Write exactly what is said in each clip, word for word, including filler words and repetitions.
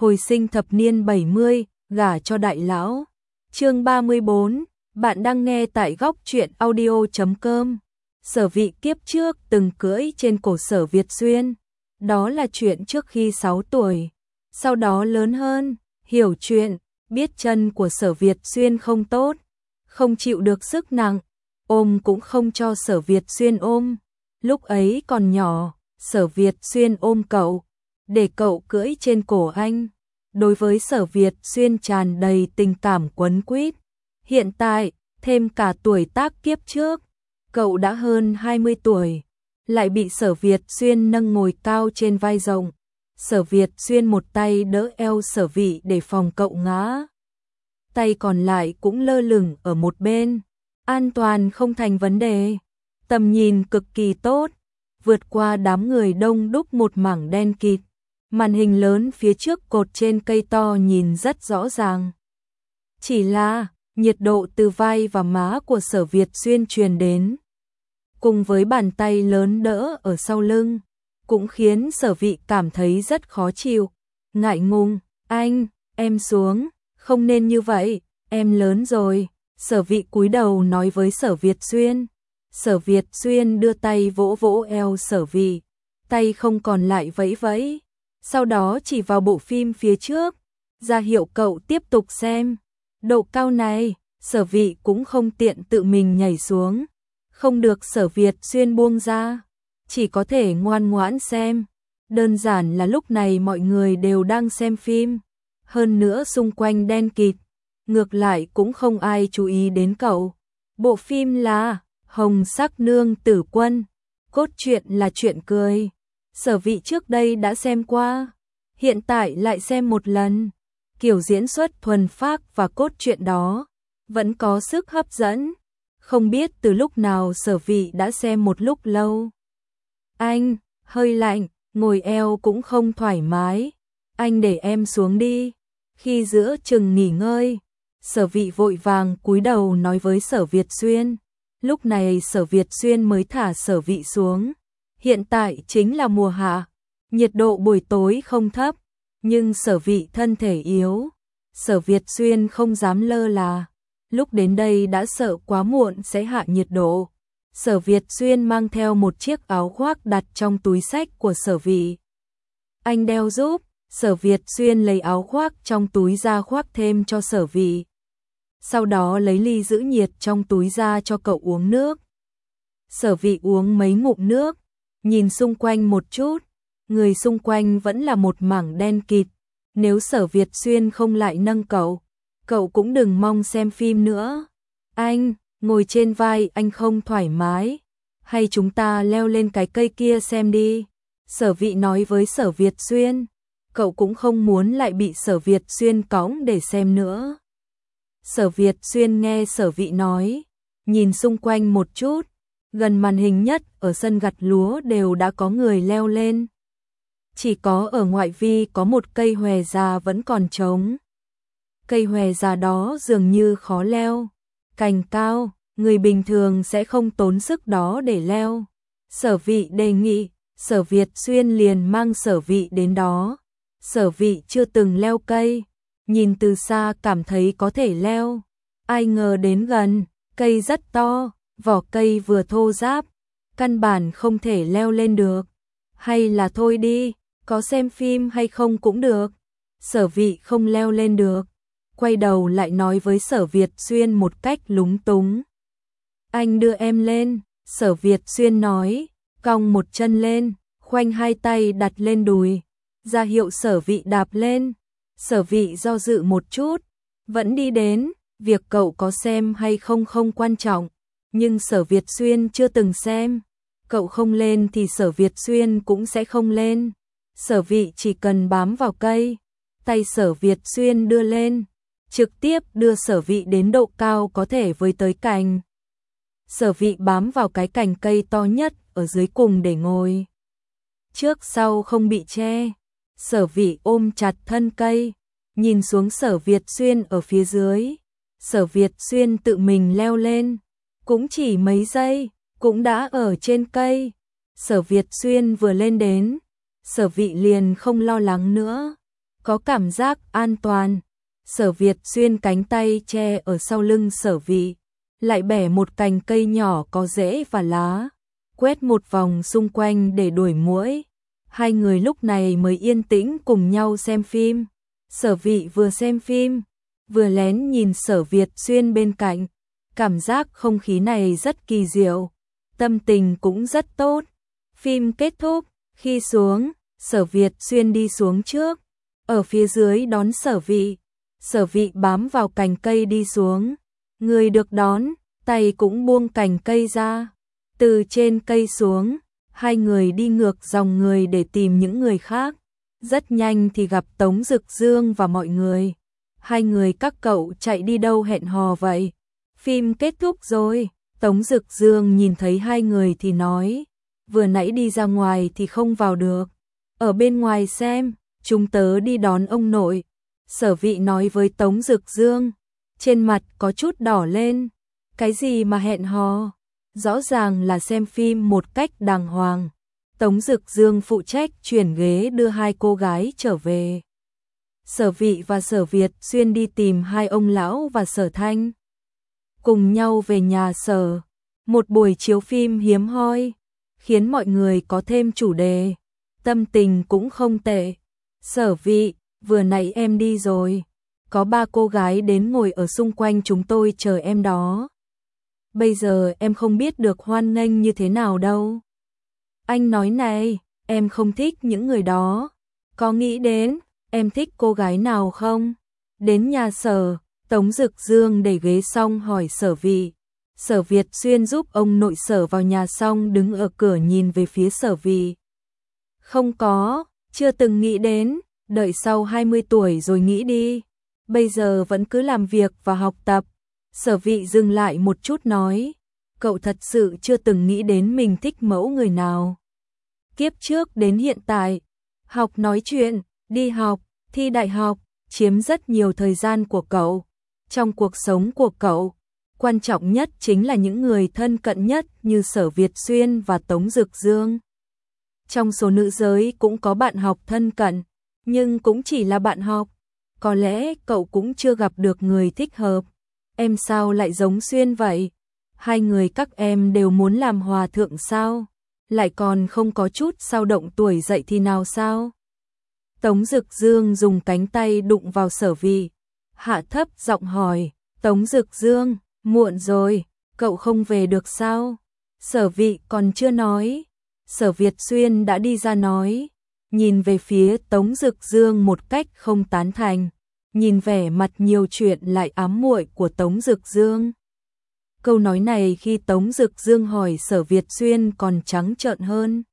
hồi sinh thập niên bảy mươi, gả cho đại lão. Chương ba mươi bốn, bạn đang nghe tại góc truyện audio chấm com. Sở Vị kiếp trước từng cưỡi trên cổ Sở Việt Xuyên, đó là chuyện trước khi sáu tuổi. Sau đó lớn hơn, hiểu chuyện, biết chân của Sở Việt Xuyên không tốt, không chịu được sức nặng, ôm cũng không cho Sở Việt Xuyên ôm. Lúc ấy còn nhỏ, Sở Việt Xuyên ôm cậu, để cậu cưỡi trên cổ anh. Đối với Sở Việt Xuyên tràn đầy tình cảm quấn quýt. Hiện tại, thêm cả tuổi tác kiếp trước, cậu đã hơn hai mươi tuổi, lại bị Sở Việt Xuyên nâng ngồi cao trên vai rộng. Sở Việt Xuyên một tay đỡ eo Sở Vị để phòng cậu ngã, tay còn lại cũng lơ lửng ở một bên, an toàn không thành vấn đề. Tầm nhìn cực kỳ tốt, vượt qua đám người đông đúc một mảng đen kịt. Màn hình lớn phía trước cột trên cây to nhìn rất rõ ràng. Chỉ là, nhiệt độ từ vai và má của Sở Việt Xuyên truyền đến, cùng với bàn tay lớn đỡ ở sau lưng, cũng khiến Sở Vị cảm thấy rất khó chịu. Ngại ngùng, anh, em xuống, không nên như vậy, em lớn rồi. Sở Vị cúi đầu nói với Sở Việt Xuyên. Sở Việt Xuyên đưa tay vỗ vỗ eo Sở Vị, tay không còn lại vẫy vẫy, sau đó chỉ vào bộ phim phía trước, ra hiệu cậu tiếp tục xem. Độ cao này, Sở Vị cũng không tiện tự mình nhảy xuống, không được Sở Việt Xuyên buông ra, chỉ có thể ngoan ngoãn xem. Đơn giản là lúc này mọi người đều đang xem phim, hơn nữa xung quanh đen kịt, ngược lại cũng không ai chú ý đến cậu. Bộ phim là Hồng Sắc Nương Tử Quân, cốt truyện là chuyện cười. Sở Vị trước đây đã xem qua, hiện tại lại xem một lần. Kiểu diễn xuất thuần phác và cốt truyện đó vẫn có sức hấp dẫn. Không biết từ lúc nào Sở Vị đã xem một lúc lâu. Anh, hơi lạnh, ngồi eo cũng không thoải mái. Anh để em xuống đi. Khi giữa chừng nghỉ ngơi, Sở Vị vội vàng cúi đầu nói với Sở Việt Xuyên. Lúc này Sở Việt Xuyên mới thả Sở Vị xuống. Hiện tại chính là mùa hạ, nhiệt độ buổi tối không thấp, nhưng Sở Vị thân thể yếu. Sở Việt Xuyên không dám lơ là, lúc đến đây đã sợ quá muộn sẽ hạ nhiệt độ. Sở Việt Xuyên mang theo một chiếc áo khoác đặt trong túi xách của Sở Vị. Anh đeo giúp. Sở Việt Xuyên lấy áo khoác trong túi ra khoác thêm cho Sở Vị. Sau đó lấy ly giữ nhiệt trong túi ra cho cậu uống nước. Sở Vị uống mấy ngụm nước, nhìn xung quanh một chút, người xung quanh vẫn là một mảng đen kịt. Nếu Sở Việt Xuyên không lại nâng cậu, cậu cũng đừng mong xem phim nữa. Anh, ngồi trên vai anh không thoải mái, hay chúng ta leo lên cái cây kia xem đi. Sở Vị nói với Sở Việt Xuyên, cậu cũng không muốn lại bị Sở Việt Xuyên cõng để xem nữa. Sở Việt Xuyên nghe Sở Vị nói, nhìn xung quanh một chút, gần màn hình nhất ở sân gặt lúa đều đã có người leo lên. Chỉ có ở ngoại vi có một cây hòe già vẫn còn trống. Cây hòe già đó dường như khó leo, cành cao, người bình thường sẽ không tốn sức đó để leo. Sở Vị đề nghị, Sở Việt Xuyên liền mang Sở Vị đến đó. Sở Vị chưa từng leo cây, nhìn từ xa cảm thấy có thể leo. Ai ngờ đến gần, cây rất to, vỏ cây vừa thô ráp, căn bản không thể leo lên được. Hay là thôi đi, có xem phim hay không cũng được. Sở Vị không leo lên được, quay đầu lại nói với Sở Việt Xuyên một cách lúng túng. Anh đưa em lên. Sở Việt Xuyên nói, cong một chân lên, khoanh hai tay đặt lên đùi, ra hiệu Sở Vị đạp lên. Sở Vị do dự một chút, vẫn đi đến. Việc cậu có xem hay không không quan trọng, nhưng Sở Việt Xuyên chưa từng xem, cậu không lên thì Sở Việt Xuyên cũng sẽ không lên. Sở Vị chỉ cần bám vào cây, tay Sở Việt Xuyên đưa lên, trực tiếp đưa Sở Vị đến độ cao có thể với tới cành. Sở Vị bám vào cái cành cây to nhất ở dưới cùng để ngồi, trước sau không bị che. Sở Vị ôm chặt thân cây, nhìn xuống Sở Việt Xuyên ở phía dưới. Sở Việt Xuyên tự mình leo lên, cũng chỉ mấy giây, cũng đã ở trên cây. Sở Việt Xuyên vừa lên đến, Sở Vị liền không lo lắng nữa, có cảm giác an toàn. Sở Việt Xuyên cánh tay che ở sau lưng Sở Vị, lại bẻ một cành cây nhỏ có rễ và lá, quét một vòng xung quanh để đuổi muỗi. Hai người lúc này mới yên tĩnh cùng nhau xem phim. Sở Vị vừa xem phim, vừa lén nhìn Sở Việt Xuyên bên cạnh. Cảm giác không khí này rất kỳ diệu, tâm tình cũng rất tốt. Phim kết thúc, khi xuống, Sở Việt Xuyên đi xuống trước, ở phía dưới đón Sở Vị. Sở Vị bám vào cành cây đi xuống, người được đón, tay cũng buông cành cây ra. Từ trên cây xuống, hai người đi ngược dòng người để tìm những người khác. Rất nhanh thì gặp Tống Dực Dương và mọi người. Hai người các cậu chạy đi đâu hẹn hò vậy? Phim kết thúc rồi. Tống Dực Dương nhìn thấy hai người thì nói, vừa nãy đi ra ngoài thì không vào được. Ở bên ngoài xem, chúng tớ đi đón ông nội. Sở Vị nói với Tống Dực Dương, trên mặt có chút đỏ lên. Cái gì mà hẹn hò? Rõ ràng là xem phim một cách đàng hoàng. Tống Dực Dương phụ trách chuyển ghế đưa hai cô gái trở về. Sở Vị và Sở Việt Xuyên đi tìm hai ông lão và Sở Thanh. Cùng nhau về nhà Sở. Một buổi chiếu phim hiếm hoi, khiến mọi người có thêm chủ đề. Tâm tình cũng không tệ. Sở Vị, vừa nãy em đi rồi. Có ba cô gái đến ngồi ở xung quanh chúng tôi chờ em đó. Bây giờ em không biết được hoan nghênh như thế nào đâu. Anh nói này, em không thích những người đó. Có nghĩ đến, em thích cô gái nào không? Đến nhà Sở, Tống Dực Dương đẩy ghế xong hỏi Sở Vị. Sở Việt Xuyên giúp ông nội Sở vào nhà xong đứng ở cửa nhìn về phía Sở Vị. Không có, chưa từng nghĩ đến, đợi sau hai mươi tuổi rồi nghĩ đi. Bây giờ vẫn cứ làm việc và học tập. Sở Vị dừng lại một chút nói, cậu thật sự chưa từng nghĩ đến mình thích mẫu người nào. Kiếp trước đến hiện tại, học nói chuyện, đi học, thi đại học, chiếm rất nhiều thời gian của cậu. Trong cuộc sống của cậu, quan trọng nhất chính là những người thân cận nhất như Sở Việt Xuyên và Tống Dực Dương. Trong số nữ giới cũng có bạn học thân cận, nhưng cũng chỉ là bạn học. Có lẽ cậu cũng chưa gặp được người thích hợp. Em sao lại giống Xuyên vậy? Hai người các em đều muốn làm hòa thượng sao? Lại còn không có chút sao động tuổi dậy thì nào sao? Tống Dực Dương dùng cánh tay đụng vào Sở Vị, hạ thấp giọng hỏi, Tống Dực Dương, muộn rồi, cậu không về được sao? Sở Vị còn chưa nói, Sở Việt Xuyên đã đi ra nói, nhìn về phía Tống Dực Dương một cách không tán thành, nhìn vẻ mặt nhiều chuyện lại ám muội của Tống Dực Dương. Câu nói này khi Tống Dực Dương hỏi Sở Việt Xuyên còn trắng trợn hơn.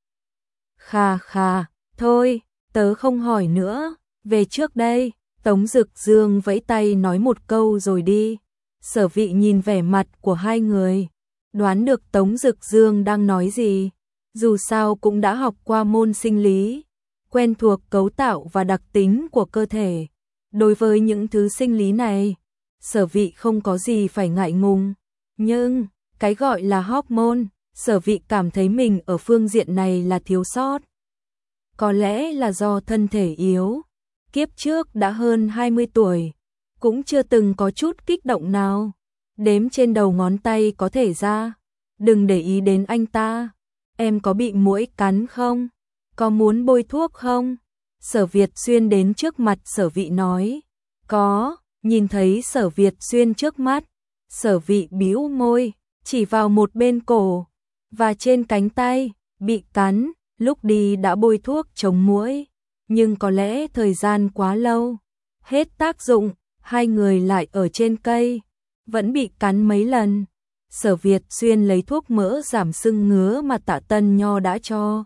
Khà khà, thôi, tớ không hỏi nữa, về trước đây. Tống Dực Dương vẫy tay nói một câu rồi đi. Sở Vị nhìn vẻ mặt của hai người, đoán được Tống Dực Dương đang nói gì. Dù sao cũng đã học qua môn sinh lý, quen thuộc cấu tạo và đặc tính của cơ thể. Đối với những thứ sinh lý này, Sở Vị không có gì phải ngại ngùng. Nhưng, cái gọi là hormone, Sở Vị cảm thấy mình ở phương diện này là thiếu sót. Có lẽ là do thân thể yếu. Kiếp trước đã hơn hai mươi tuổi, cũng chưa từng có chút kích động nào. Đếm trên đầu ngón tay có thể ra. Đừng để ý đến anh ta. Em có bị muỗi cắn không? Có muốn bôi thuốc không? Sở Việt Xuyên đến trước mặt Sở Vị nói. Có, nhìn thấy Sở Việt Xuyên trước mắt. Sở Vị bĩu môi, chỉ vào một bên cổ và trên cánh tay, bị cắn, lúc đi đã bôi thuốc chống muỗi. Nhưng có lẽ thời gian quá lâu, hết tác dụng, hai người lại ở trên cây, vẫn bị cắn mấy lần. Sở Việt Xuyên lấy thuốc mỡ giảm sưng ngứa mà Tạ Tân Nho đã cho.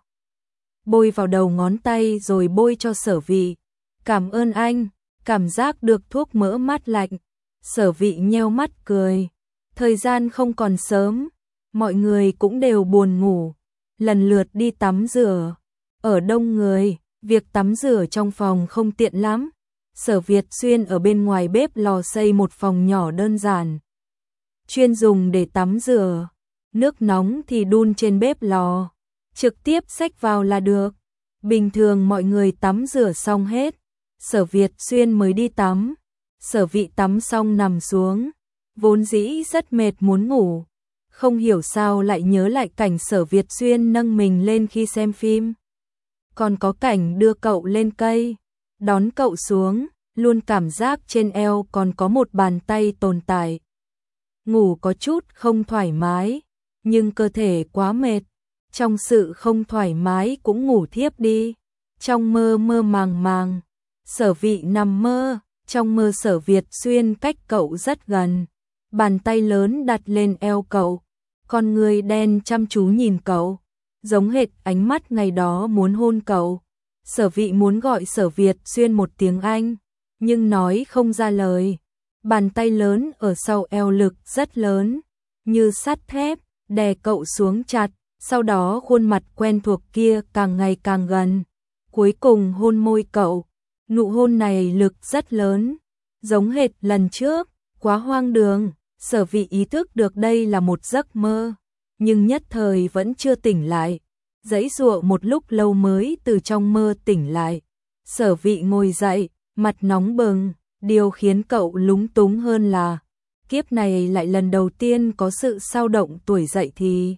Bôi vào đầu ngón tay rồi bôi cho Sở Vị. Cảm ơn anh, cảm giác được thuốc mỡ mát lạnh. Sở Vị nheo mắt cười. Thời gian không còn sớm, mọi người cũng đều buồn ngủ, lần lượt đi tắm rửa. Ở đông người, việc tắm rửa trong phòng không tiện lắm. Sở Việt Xuyên ở bên ngoài bếp lò xây một phòng nhỏ đơn giản, chuyên dùng để tắm rửa. Nước nóng thì đun trên bếp lò, trực tiếp xách vào là được. Bình thường mọi người tắm rửa xong hết, Sở Việt Xuyên mới đi tắm. Sở Vị tắm xong nằm xuống, vốn dĩ rất mệt muốn ngủ, không hiểu sao lại nhớ lại cảnh Sở Việt Xuyên nâng mình lên khi xem phim. Còn có cảnh đưa cậu lên cây, đón cậu xuống, luôn cảm giác trên eo còn có một bàn tay tồn tại. Ngủ có chút không thoải mái, nhưng cơ thể quá mệt, trong sự không thoải mái cũng ngủ thiếp đi. Trong mơ mơ màng màng, Sở Vị nằm mơ, trong mơ Sở Việt Xuyên cách cậu rất gần, bàn tay lớn đặt lên eo cậu, con người đen chăm chú nhìn cậu, giống hệt ánh mắt ngày đó muốn hôn cậu. Sở Vị muốn gọi Sở Việt Xuyên một tiếng Anh, nhưng nói không ra lời. Bàn tay lớn ở sau eo lực rất lớn, như sắt thép, đè cậu xuống chặt, sau đó khuôn mặt quen thuộc kia càng ngày càng gần, cuối cùng hôn môi cậu. Nụ hôn này lực rất lớn, giống hệt lần trước, quá hoang đường. Sở Vị ý thức được đây là một giấc mơ, nhưng nhất thời vẫn chưa tỉnh lại, giãy giụa một lúc lâu mới từ trong mơ tỉnh lại. Sở Vị ngồi dậy, mặt nóng bừng, điều khiến cậu lúng túng hơn là kiếp này lại lần đầu tiên có sự xao động tuổi dậy thì.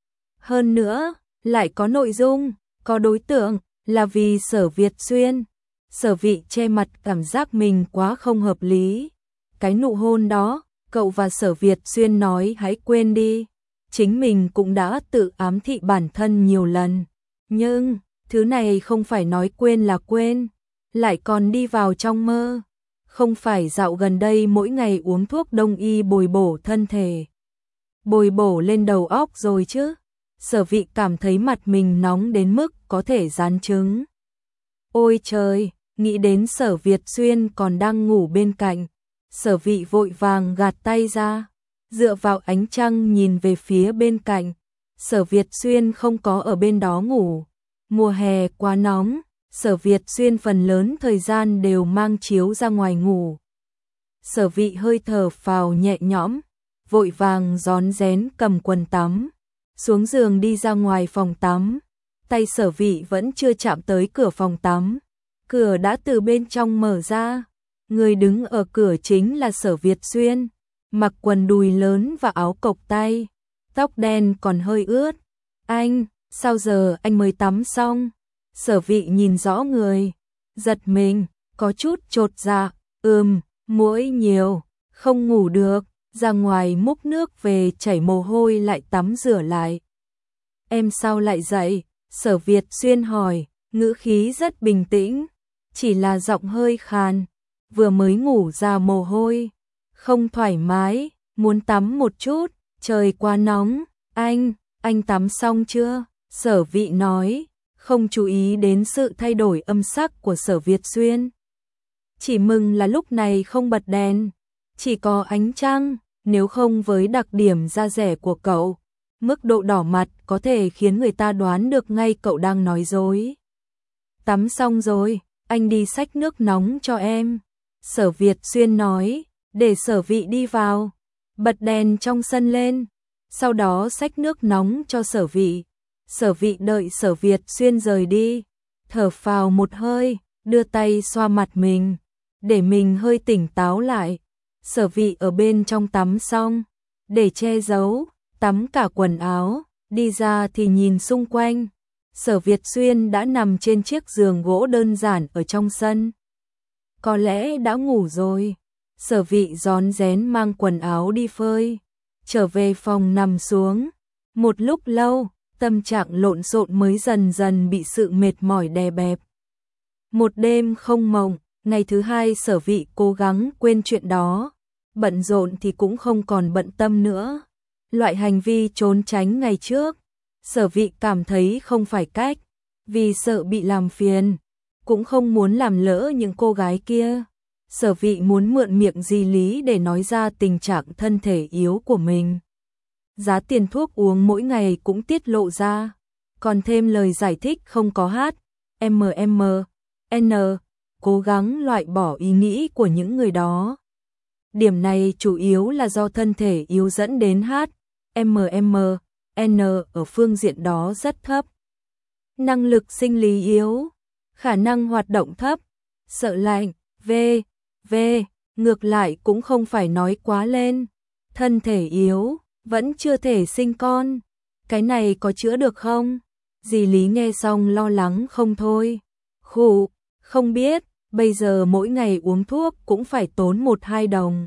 Hơn nữa, lại có nội dung, có đối tượng, là vì Sở Việt Xuyên. Sở Vị che mặt cảm giác mình quá không hợp lý. Cái nụ hôn đó, cậu và Sở Việt Xuyên nói hãy quên đi. Chính mình cũng đã tự ám thị bản thân nhiều lần. Nhưng, thứ này không phải nói quên là quên, lại còn đi vào trong mơ. Không phải dạo gần đây mỗi ngày uống thuốc đông y bồi bổ thân thể, bồi bổ lên đầu óc rồi chứ. Sở Vị cảm thấy mặt mình nóng đến mức có thể rán trứng. Ôi trời, nghĩ đến Sở Việt Xuyên còn đang ngủ bên cạnh, Sở Vị vội vàng gạt tay ra, dựa vào ánh trăng nhìn về phía bên cạnh. Sở Việt Xuyên không có ở bên đó ngủ. Mùa hè quá nóng, Sở Việt Xuyên phần lớn thời gian đều mang chiếu ra ngoài ngủ. Sở Vị hơi thở phào nhẹ nhõm, vội vàng rón rén cầm quần tắm, xuống giường đi ra ngoài phòng tắm. Tay Sở Vị vẫn chưa chạm tới cửa phòng tắm, cửa đã từ bên trong mở ra. Người đứng ở cửa chính là Sở Việt Xuyên, mặc quần đùi lớn và áo cộc tay, tóc đen còn hơi ướt. Anh, sao giờ anh mới tắm xong? Sở Vị nhìn rõ người, giật mình, có chút chột dạ, ừm, muỗi nhiều, không ngủ được, ra ngoài múc nước về chảy mồ hôi lại tắm rửa lại. Em sao lại dậy? Sở Việt Xuyên hỏi, ngữ khí rất bình tĩnh, chỉ là giọng hơi khàn, vừa mới ngủ ra mồ hôi, không thoải mái, muốn tắm một chút, trời quá nóng. Anh, anh tắm xong chưa? Sở Vị nói, không chú ý đến sự thay đổi âm sắc của Sở Việt Xuyên. Chỉ mừng là lúc này không bật đèn, chỉ có ánh trăng, nếu không với đặc điểm da dẻ của cậu, mức độ đỏ mặt có thể khiến người ta đoán được ngay cậu đang nói dối. Tắm xong rồi, anh đi xách nước nóng cho em. Sở Việt Xuyên nói, để Sở Vị đi vào, bật đèn trong sân lên, sau đó xách nước nóng cho Sở Vị. Sở Vị đợi Sở Việt Xuyên rời đi, thở phào một hơi, đưa tay xoa mặt mình, để mình hơi tỉnh táo lại. Sở Vị ở bên trong tắm xong, để che giấu, tắm cả quần áo, đi ra thì nhìn xung quanh. Sở Việt Xuyên đã nằm trên chiếc giường gỗ đơn giản ở trong sân. Có lẽ đã ngủ rồi. Sở Vị rón rén mang quần áo đi phơi, trở về phòng nằm xuống. Một lúc lâu, tâm trạng lộn xộn mới dần dần bị sự mệt mỏi đè bẹp. Một đêm không mộng, ngày thứ hai Sở Vị cố gắng quên chuyện đó. Bận rộn thì cũng không còn bận tâm nữa. Loại hành vi trốn tránh ngày trước, Sở Vị cảm thấy không phải cách, vì sợ bị làm phiền, cũng không muốn làm lỡ những cô gái kia. Sở Vị muốn mượn miệng Di Lý để nói ra tình trạng thân thể yếu của mình. Giá tiền thuốc uống mỗi ngày cũng tiết lộ ra, còn thêm lời giải thích không có hát, em em en, cố gắng loại bỏ ý nghĩ của những người đó. Điểm này chủ yếu là do thân thể yếu dẫn đến hát, em em en ở phương diện đó rất thấp. Năng lực sinh lý yếu, khả năng hoạt động thấp. sợ lạnh, về, về, ngược lại cũng không phải nói quá lên. Thân thể yếu, vẫn chưa thể sinh con. Cái này có chữa được không? Dì Lý nghe xong lo lắng không thôi. Khụ, không biết, bây giờ mỗi ngày uống thuốc cũng phải tốn một hai đồng.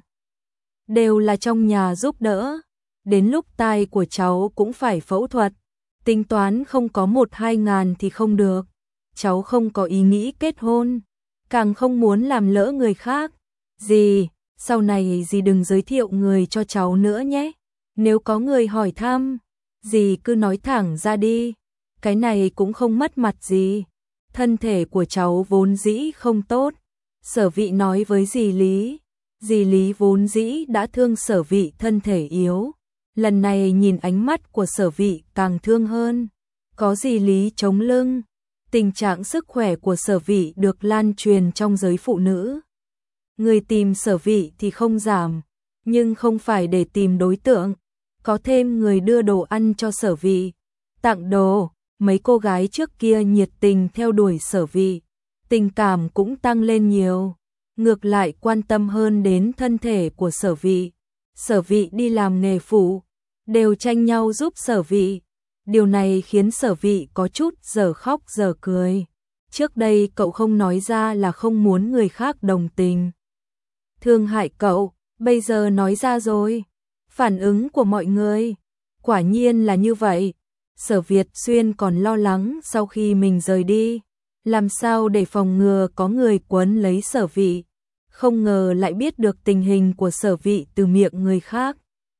Đều là trong nhà giúp đỡ. Đến lúc tai của cháu cũng phải phẫu thuật. Tính toán không có một hai ngàn thì không được. Cháu không có ý nghĩ kết hôn. Càng không muốn làm lỡ người khác. Dì, sau này dì đừng giới thiệu người cho cháu nữa nhé. Nếu có người hỏi thăm, dì cứ nói thẳng ra đi. Cái này cũng không mất mặt gì. Thân thể của cháu vốn dĩ không tốt. Sở Vị nói với dì Lý. Dì Lý vốn dĩ đã thương Sở Vị thân thể yếu. Lần này nhìn ánh mắt của Sở Vị càng thương hơn. Có dì Lý chống lưng. Tình trạng sức khỏe của Sở Vị được lan truyền trong giới phụ nữ. Người tìm Sở Vị thì không giảm. Nhưng không phải để tìm đối tượng. Có thêm người đưa đồ ăn cho Sở Vị. Tặng đồ. Mấy cô gái trước kia nhiệt tình theo đuổi Sở Vị. Tình cảm cũng tăng lên nhiều. Ngược lại quan tâm hơn đến thân thể của Sở Vị. Sở Vị đi làm nghề phụ. Đều tranh nhau giúp Sở Vị. Điều này khiến Sở Vị có chút giờ khóc giờ cười. Trước đây cậu không nói ra là không muốn người khác đồng tình. Thương hại cậu, bây giờ nói ra rồi. Phản ứng của mọi người, quả nhiên là như vậy. Sở Việt Xuyên còn lo lắng sau khi mình rời đi. Làm sao để phòng ngừa có người quấn lấy Sở Vị. Không ngờ lại biết được tình hình của Sở Vị từ miệng người khác.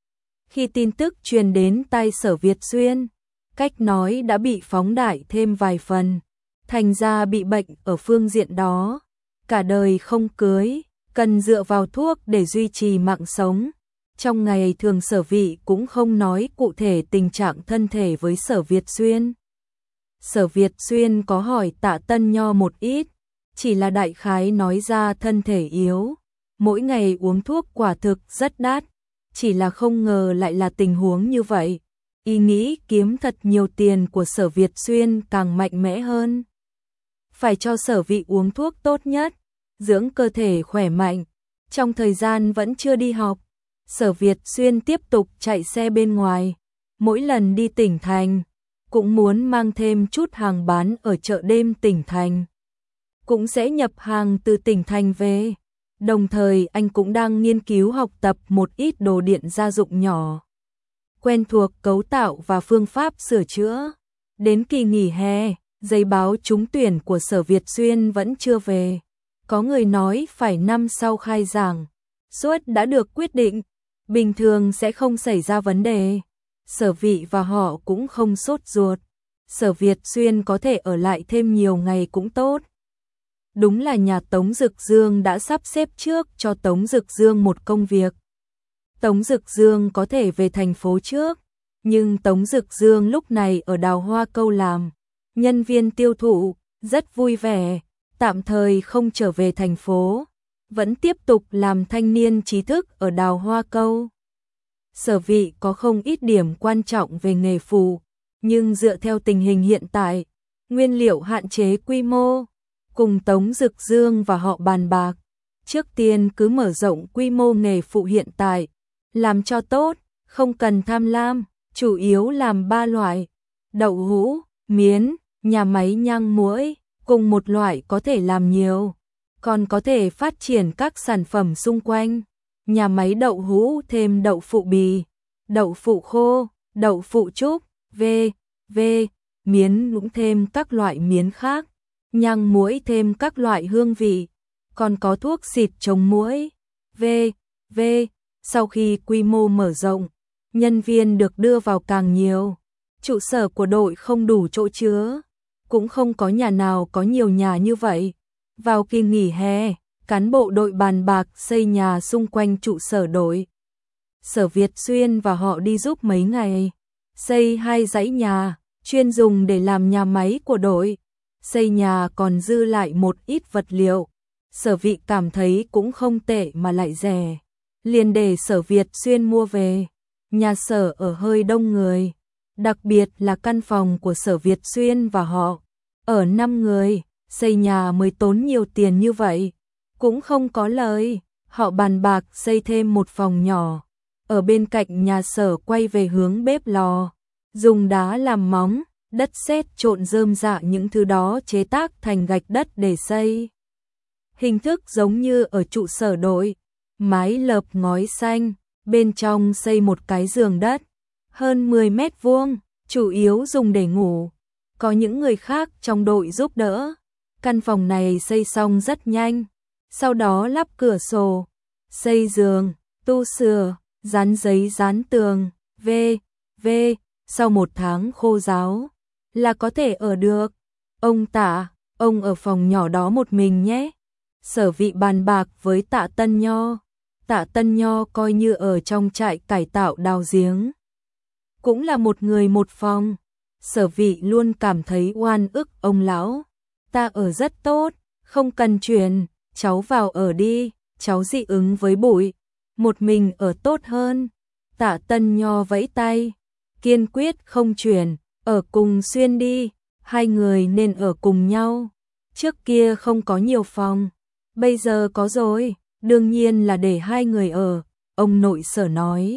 Khi tin tức truyền đến tai Sở Việt Xuyên, cách nói đã bị phóng đại thêm vài phần. Thành ra bị bệnh ở phương diện đó. Cả đời không cưới, cần dựa vào thuốc để duy trì mạng sống. Trong ngày thường Sở Vị cũng không nói cụ thể tình trạng thân thể với Sở Việt Xuyên. Sở Việt Xuyên có hỏi Tạ Tân Nho một ít, chỉ là đại khái nói ra thân thể yếu, mỗi ngày uống thuốc quả thực rất đắt, chỉ là không ngờ lại là tình huống như vậy. Ý nghĩ kiếm thật nhiều tiền của Sở Việt Xuyên càng mạnh mẽ hơn. Phải cho Sở Vị uống thuốc tốt nhất, dưỡng cơ thể khỏe mạnh. Trong thời gian vẫn chưa đi học, Sở Việt Xuyên tiếp tục chạy xe bên ngoài. Mỗi lần đi tỉnh thành, cũng muốn mang thêm chút hàng bán ở chợ đêm tỉnh thành. Cũng sẽ nhập hàng từ tỉnh thành về. Đồng thời anh cũng đang nghiên cứu học tập một ít đồ điện gia dụng nhỏ. Quen thuộc cấu tạo và phương pháp sửa chữa. Đến kỳ nghỉ hè, giấy báo trúng tuyển của Sở Việt Xuyên vẫn chưa về. Có người nói phải năm sau khai giảng. Suất đã được quyết định, bình thường sẽ không xảy ra vấn đề. Sở Vị và họ cũng không sốt ruột. Sở Việt Xuyên có thể ở lại thêm nhiều ngày cũng tốt. Đúng là nhà Tống Dực Dương đã sắp xếp trước cho Tống Dực Dương một công việc. Tống Dực Dương có thể về thành phố trước, nhưng Tống Dực Dương lúc này ở Đào Hoa Câu làm nhân viên tiêu thụ, rất vui vẻ, tạm thời không trở về thành phố, vẫn tiếp tục làm thanh niên trí thức ở Đào Hoa Câu. Sở Vị có không ít điểm quan trọng về nghề phụ, nhưng dựa theo tình hình hiện tại, nguyên liệu hạn chế quy mô, cùng Tống Dực Dương và họ bàn bạc, trước tiên cứ mở rộng quy mô nghề phụ hiện tại, làm cho tốt, không cần tham lam, chủ yếu làm ba loại: đậu hũ, miến, nhà máy nhang muỗi, cùng một loại có thể làm nhiều, còn có thể phát triển các sản phẩm xung quanh. Nhà máy đậu hũ thêm đậu phụ bì, đậu phụ khô, đậu phụ trúc, v, v, miến cũng thêm các loại miến khác, nhang muỗi thêm các loại hương vị, còn có thuốc xịt chống muỗi, v, v. Sau khi quy mô mở rộng, nhân viên được đưa vào càng nhiều, trụ sở của đội không đủ chỗ chứa, cũng không có nhà nào có nhiều nhà như vậy. Vào kỳ nghỉ hè, cán bộ đội bàn bạc xây nhà xung quanh trụ sở đội. Sở Việt Xuyên và họ đi giúp mấy ngày, xây hai dãy nhà, chuyên dùng để làm nhà máy của đội. Xây nhà còn dư lại một ít vật liệu. Sở Vị cảm thấy cũng không tệ mà lại rẻ, liền để Sở Việt Xuyên mua về. Nhà sở ở hơi đông người, đặc biệt là căn phòng của Sở Việt Xuyên và họ, ở năm người, xây nhà mới tốn nhiều tiền như vậy, cũng không có lời. Họ bàn bạc xây thêm một phòng nhỏ, ở bên cạnh nhà Sở quay về hướng bếp lò, dùng đá làm móng, đất sét trộn rơm rạ những thứ đó chế tác thành gạch đất để xây. Hình thức giống như ở trụ sở đội, mái lợp ngói xanh, bên trong xây một cái giường đất, hơn mười mét vuông, chủ yếu dùng để ngủ. Có những người khác trong đội giúp đỡ. Căn phòng này xây xong rất nhanh, sau đó lắp cửa sổ, xây giường, tu sửa, dán giấy dán tường, v. v. Sau một tháng khô ráo là có thể ở được. Ông Tạ, ông ở phòng nhỏ đó một mình nhé. Sở Vị bàn bạc với Tạ Tân Nho. Tạ Tân Nho coi như ở trong trại cải tạo đào giếng, cũng là một người một phòng. Sở Vị luôn cảm thấy oan ức ông lão. Ta ở rất tốt, không cần chuyển, cháu vào ở đi, cháu dị ứng với bụi, một mình ở tốt hơn. Tạ Tân Nho vẫy tay, kiên quyết không chuyển, ở cùng Xuyên đi, hai người nên ở cùng nhau. Trước kia không có nhiều phòng, bây giờ có rồi, đương nhiên là để hai người ở, ông nội Sở nói.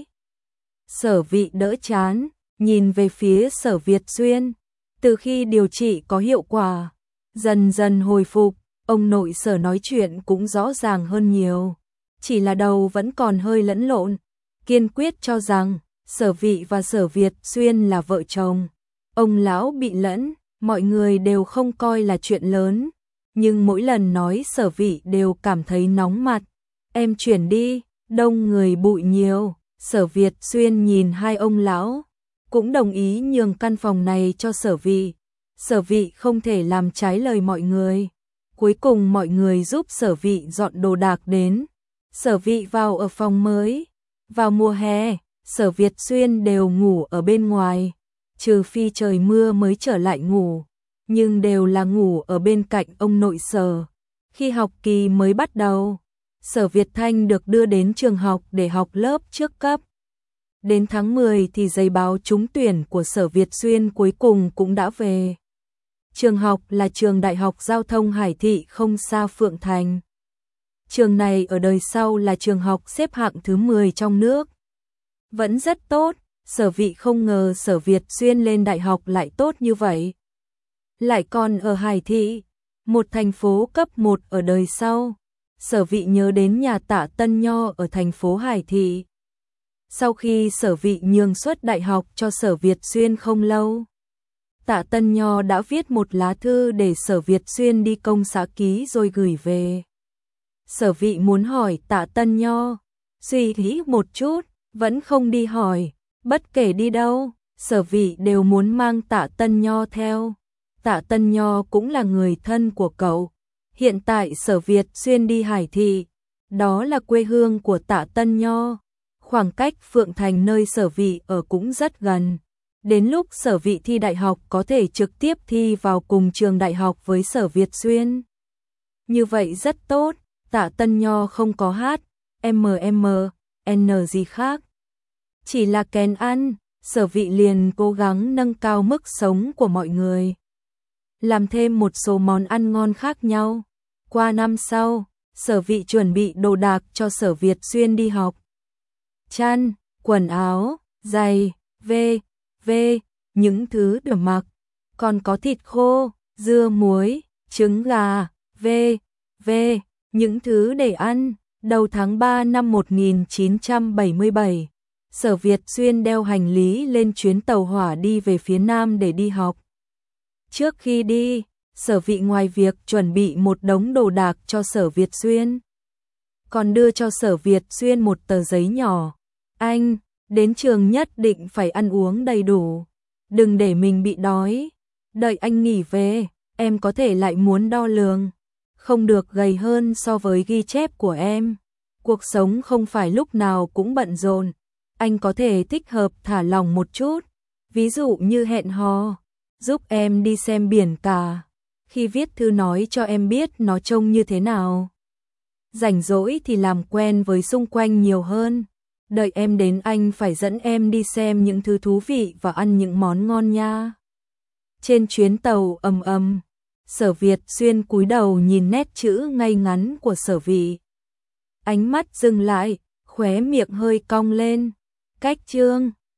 Sở Vị đỡ chán, nhìn về phía Sở Việt Xuyên. Từ khi điều trị có hiệu quả, dần dần hồi phục, ông nội Sở nói chuyện cũng rõ ràng hơn nhiều. Chỉ là đầu vẫn còn hơi lẫn lộn, kiên quyết cho rằng Sở Vị và Sở Việt Xuyên là vợ chồng. Ông lão bị lẫn, mọi người đều không coi là chuyện lớn, nhưng mỗi lần nói Sở Vị đều cảm thấy nóng mặt. Em chuyển đi, đông người bụi nhiều. Sở Việt Xuyên nhìn hai ông lão, cũng đồng ý nhường căn phòng này cho Sở Vị. Sở Vị không thể làm trái lời mọi người. Cuối cùng mọi người giúp Sở Vị dọn đồ đạc đến. Sở Vị vào ở phòng mới. Vào mùa hè, Sở Việt Xuyên đều ngủ ở bên ngoài, trừ phi trời mưa mới trở lại ngủ, nhưng đều là ngủ ở bên cạnh ông nội Sở. Khi học kỳ mới bắt đầu, Sở Việt Thanh được đưa đến trường học để học lớp trước cấp. Đến tháng mười thì giấy báo trúng tuyển của Sở Việt Xuyên cuối cùng cũng đã về. Trường học là trường Đại học Giao thông Hải Thị không xa Phượng Thành. Trường này ở đời sau là trường học xếp hạng thứ mười trong nước. Vẫn rất tốt, Sở Vị không ngờ Sở Việt Xuyên lên đại học lại tốt như vậy. Lại còn ở Hải Thị, một thành phố cấp một ở đời sau. Sở Vị nhớ đến nhà Tạ Tân Nho ở thành phố Hải Thị. Sau khi Sở Vị nhường suất đại học cho Sở Việt Xuyên không lâu, Tạ Tân Nho đã viết một lá thư để Sở Việt Xuyên đi công xã ký rồi gửi về. Sở Vị muốn hỏi Tạ Tân Nho, suy nghĩ một chút, vẫn không đi hỏi, bất kể đi đâu, Sở Vị đều muốn mang Tạ Tân Nho theo. Tạ Tân Nho cũng là người thân của cậu. Hiện tại Sở Việt Xuyên đi Hải Thị, đó là quê hương của Tạ Tân Nho. Khoảng cách Phượng Thành nơi Sở Vị ở cũng rất gần. Đến lúc Sở Vị thi đại học có thể trực tiếp thi vào cùng trường đại học với Sở Việt Xuyên. Như vậy rất tốt, Tạ Tân Nho không có hát, em em, n gì khác. Chỉ là kén ăn, Sở Vị liền cố gắng nâng cao mức sống của mọi người. Làm thêm một số món ăn ngon khác nhau. Qua năm sau, Sở Vị chuẩn bị đồ đạc cho Sở Việt Xuyên đi học. Chăn, quần áo, giày, v, v, những thứ để mặc. Còn có thịt khô, dưa muối, trứng gà, v, v, những thứ để ăn. Đầu tháng ba năm một nghìn chín trăm bảy mươi bảy, Sở Việt Xuyên đeo hành lý lên chuyến tàu hỏa đi về phía Nam để đi học. Trước khi đi, Sở Vị ngoài việc chuẩn bị một đống đồ đạc cho Sở Việt Xuyên, còn đưa cho Sở Việt Xuyên một tờ giấy nhỏ. Anh, đến trường nhất định phải ăn uống đầy đủ, đừng để mình bị đói. Đợi anh nghỉ về, em có thể lại muốn đo lường, không được gầy hơn so với ghi chép của em. Cuộc sống không phải lúc nào cũng bận rộn, anh có thể thích hợp thả lỏng một chút, ví dụ như hẹn hò, giúp em đi xem biển cả. Khi viết thư nói cho em biết nó trông như thế nào. Rảnh rỗi thì làm quen với xung quanh nhiều hơn. Đợi em đến anh phải dẫn em đi xem những thứ thú vị và ăn những món ngon nha. Trên chuyến tàu ầm ầm, Sở Việt Xuyên cúi đầu nhìn nét chữ ngay ngắn của Sở Vị. Ánh mắt dừng lại, khóe miệng hơi cong lên. Cách chương